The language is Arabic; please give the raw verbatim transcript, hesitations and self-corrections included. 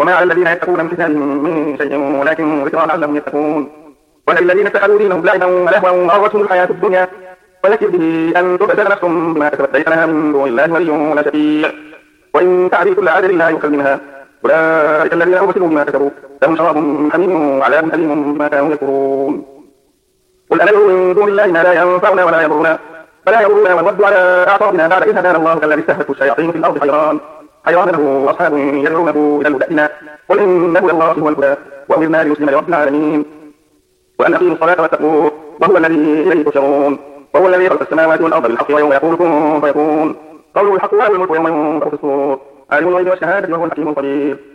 وما على الذين يتقون من حسابهم من شيء ولكن ذكرى لعلهم يتقون. والذين اتخذوا دينهم لعبا ولهوا وغرتهم الحياة الدنيا وذكر به أن تبتل نفس بما كسبت ليس لها من دون الله ولي ولا شفيع وإن تعدي كل عدل لا يؤخذ منها أولئك الذين أبسلوا بما كسبوا لهم شراب من حميم وعذاب أليم بما كانوا يكفرون. قل أندعو من دون الله ما لا ينفعنا ولا يضرنا فلا يضرنا ونرد على أعصابنا بعد إذ هدانا الله كالذي استهلكته الشياطين في الأرض حيران حيران له أصحاب يدعونه إلى الهدى قل إن هدى الله هو الهدى وأمرنا لنسلم لرب العالمين وأن أقيموا الصلاة واتقوه وهو الذي إليه تحشرون وهو الذي خلق السماوات والأرض بالحق ويوم يقول كن فيكون قوله الحق وله الملك ويوم ينفخ في الصور عالم الغيب والشهادة وهو الحكيم الخبير.